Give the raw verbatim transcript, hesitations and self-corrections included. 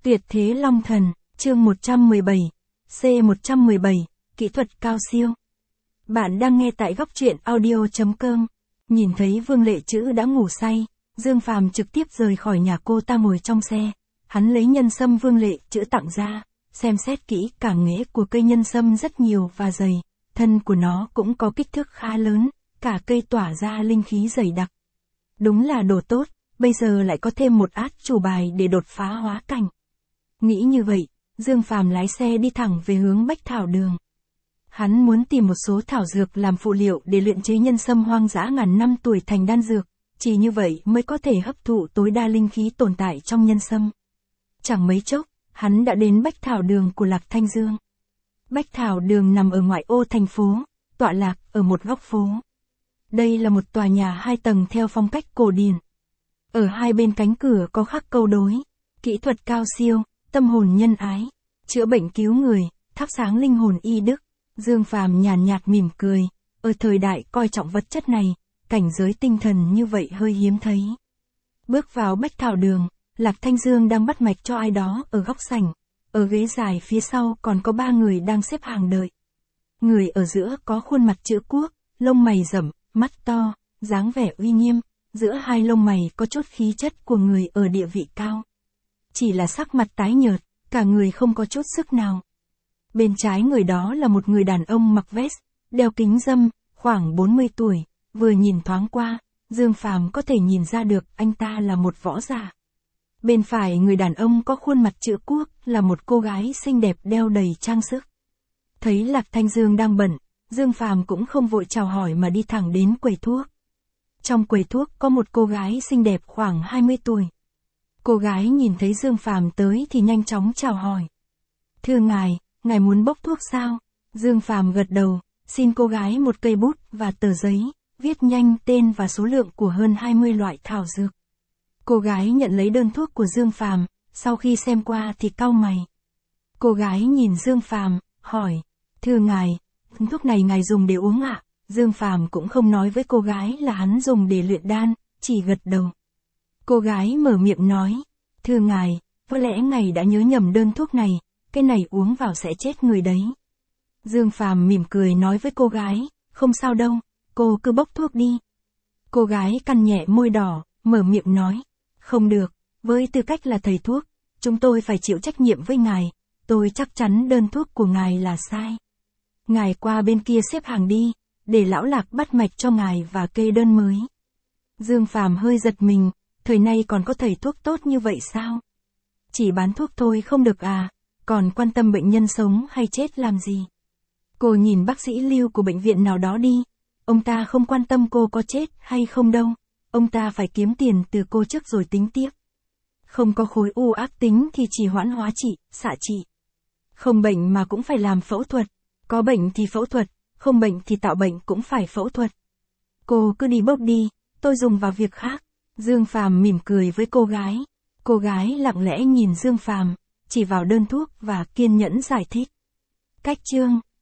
Tuyệt thế long thần, chương một trăm mười bảy, C một trăm mười bảy, kỹ thuật cao siêu. Bạn đang nghe tại góc truyện audio chấm com. Nhìn thấy Vương Lệ Trữ đã ngủ say, Dương Phàm trực tiếp rời khỏi nhà cô ta ngồi trong xe. Hắn lấy nhân sâm Vương Lệ Trữ tặng ra, xem xét kỹ cả nghệ của cây nhân sâm rất nhiều và dày, thân của nó cũng có kích thước khá lớn, cả cây tỏa ra linh khí dày đặc. Đúng là đồ tốt, bây giờ lại có thêm một át chủ bài để đột phá hóa cảnh. Nghĩ như vậy, Dương Phàm lái xe đi thẳng về hướng Bách Thảo Đường. Hắn muốn tìm một số thảo dược làm phụ liệu để luyện chế nhân sâm hoang dã ngàn năm tuổi thành đan dược, chỉ như vậy mới có thể hấp thụ tối đa linh khí tồn tại trong nhân sâm. Chẳng mấy chốc, hắn đã đến Bách Thảo Đường của Lạc Thanh Dương. Bách Thảo Đường nằm ở ngoại ô thành phố, tọa lạc ở một góc phố. Đây là một tòa nhà hai tầng theo phong cách cổ điển. Ở hai bên cánh cửa có khắc câu đối, kỹ thuật cao siêu, tâm hồn nhân ái, chữa bệnh cứu người, thắp sáng linh hồn y đức. Dương Phàm nhàn nhạt mỉm cười, ở thời đại coi trọng vật chất này, cảnh giới tinh thần như vậy hơi hiếm thấy. Bước vào Bách Thảo Đường, Lạc Thanh Dương đang bắt mạch cho ai đó ở góc sảnh, ở ghế dài phía sau còn có ba người đang xếp hàng đợi. Người ở giữa có khuôn mặt chữ quốc, lông mày rậm, mắt to, dáng vẻ uy nghiêm, giữa hai lông mày có chút khí chất của người ở địa vị cao. Chỉ là sắc mặt tái nhợt, cả người không có chút sức nào. Bên trái người đó là một người đàn ông mặc vest, đeo kính râm, khoảng bốn mươi tuổi, vừa nhìn thoáng qua, Dương Phàm có thể nhìn ra được anh ta là một võ giả. Bên phải người đàn ông có khuôn mặt chữ quốc là một cô gái xinh đẹp đeo đầy trang sức. Thấy Lạc Thanh Dương đang bận, Dương Phàm cũng không vội chào hỏi mà đi thẳng đến quầy thuốc. Trong quầy thuốc có một cô gái xinh đẹp khoảng hai mươi tuổi. Cô gái nhìn thấy Dương Phàm tới thì nhanh chóng chào hỏi. Thưa ngài, ngài muốn bốc thuốc sao? Dương Phàm gật đầu, xin cô gái một cây bút và tờ giấy, viết nhanh tên và số lượng của hơn hai mươi loại thảo dược. Cô gái nhận lấy đơn thuốc của Dương Phàm, sau khi xem qua thì cau mày. Cô gái nhìn Dương Phàm, hỏi, thưa ngài, thuốc này ngài dùng để uống ạ? Dương Phàm cũng không nói với cô gái là hắn dùng để luyện đan, chỉ gật đầu. Cô gái mở miệng nói, thưa ngài, có lẽ ngài đã nhớ nhầm đơn thuốc này, cái này uống vào sẽ chết người đấy. Dương Phàm mỉm cười nói với cô gái, không sao đâu, cô cứ bốc thuốc đi. Cô gái cắn nhẹ môi đỏ, mở miệng nói, không được, với tư cách là thầy thuốc, chúng tôi phải chịu trách nhiệm với ngài, tôi chắc chắn đơn thuốc của ngài là sai. Ngài qua bên kia xếp hàng đi, để lão Lạc bắt mạch cho ngài và kê đơn mới. Dương Phàm hơi giật mình, thời nay còn có thầy thuốc tốt như vậy sao? Chỉ bán thuốc thôi không được à, còn quan tâm bệnh nhân sống hay chết làm gì? Cô nhìn bác sĩ Lưu của bệnh viện nào đó đi, ông ta không quan tâm cô có chết hay không đâu, ông ta phải kiếm tiền từ cô trước rồi tính tiếp. Không có khối u ác tính thì chỉ hoãn hóa trị, xạ trị. Không bệnh mà cũng phải làm phẫu thuật, có bệnh thì phẫu thuật, không bệnh thì tạo bệnh cũng phải phẫu thuật. Cô cứ đi bốc đi, tôi dùng vào việc khác. Dương Phàm mỉm cười với cô gái. Cô gái lặng lẽ nhìn Dương Phàm, chỉ vào đơn thuốc và kiên nhẫn giải thích. Cách chương